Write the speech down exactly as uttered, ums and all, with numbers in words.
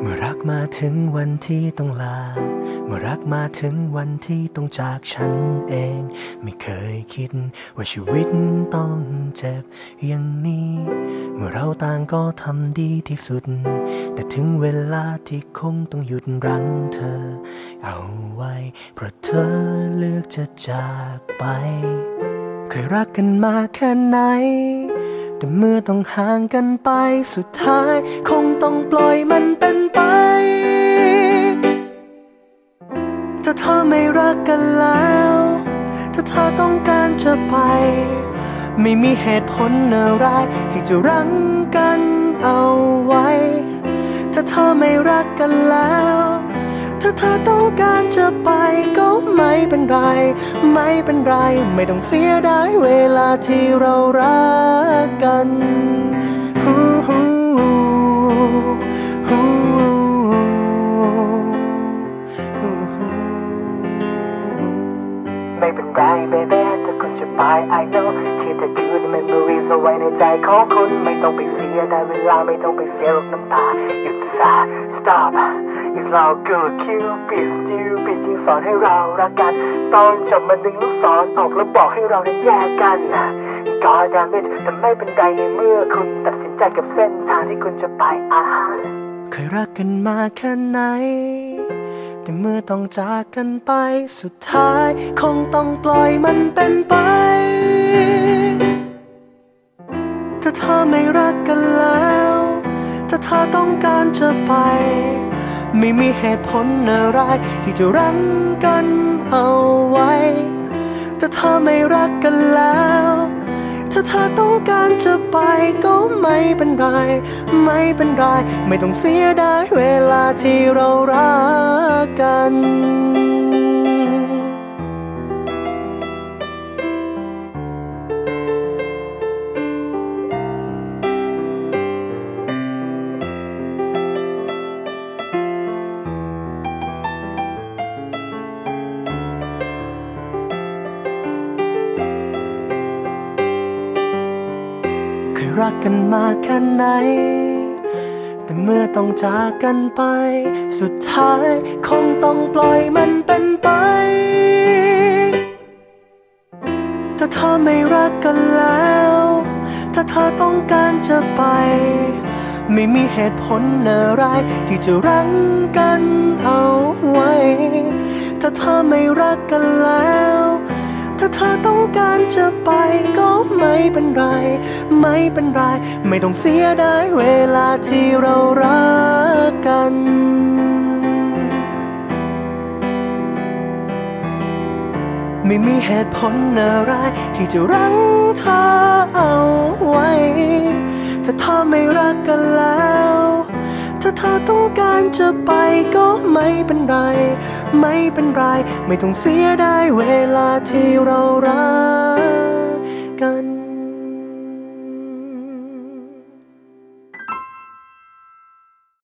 เมื่อรักมาถึงวันที่ต้องลาเมื่อรักมาถึงวันที่ต้องจากฉันเองไม่เคยคิดว่าชีวิตต้องเจ็บอย่างนี้เมื่อเราต่างก็ทำดีที่สุดแต่ถึงเวลาที่คงต้องหยุดรั้งเธอเอาไว้เพราะเธอเลือกจะจากไปเคยรักกันมาแค่ไหนแต่เมื่อต้องห่างกันไปสุดท้ายคงต้องปล่อยมันเป็นไปถ้าเธอไม่รักกันแล้วถ้าเธอต้องการจะไปไม่มีเหตุผลอะไรที่จะรั้งกันเอาไว้ถ้าเธอไม่รักกันแล้วถ้าเธอต้องการจะไปก็ไม่เป็นไรไม่เป็นไรไม่ต้องเสียดายเวลาที่เรารักกันไม่เป็นไร baby ถ้าคุณจะไป I know keep the good memories เอาไว้ในใจของคุณไม่ต้องไปเสียดายเวลาไม่ต้องไปเสียรกน้ำตาหยุดซะ stop It's all good Cupid stupid ยิ่งสอนให้เรารักกันตอนจบมาดึงลูกศรออกแล้วบอกให้เรานั้นแยกกัน God damn it แต่ไม่เป็นไรในเมื่อคุณตัดสินใจกับเส้นทางที่คุณจะไปอาเคยรักกันมาแค่ไหนแต่เมื่อต้องจากกันไปสุดท้ายคงต้องปล่อยมันเป็นไปถ้าเธอไม่รักกันแล้วถ้าเธอต้องการจะไปไม่มีเหตุผลอะไรที่จะรั้งกันเอาไว้ถ้าเธอไม่รักกันแล้วถ้าเธอต้องการจะไปก็ไม่เป็นไรไม่เป็นไรไม่ต้องเสียดายเวลาที่เรารักกันรักกันมาแค่ไหนแต่เมื่อต้องจากกันไปสุดท้ายคงต้องปล่อยมันเป็นไปถ้าเธอไม่รักกันแล้วถ้าเธอต้องการจะไปไม่มีเหตุผลอะไรที่จะรั้งกันเอาไว้ถ้าเธอไม่รักกันแล้วถ้าเธอต้องการจะไปก็ไม่เป็นไรไม่เป็นไรไม่ต้องเสียดายเวลาที่เรารักกันไม่มีเหตุผลอะไรที่จะรั้งเธอเอาไว้ถ้าเธอไม่รักกันแล้วถ้าเธอต้องการจะไปก็ไม่เป็นไรไม่เป็นไรไม่ต้องเสียดายเวลาที่เรารัก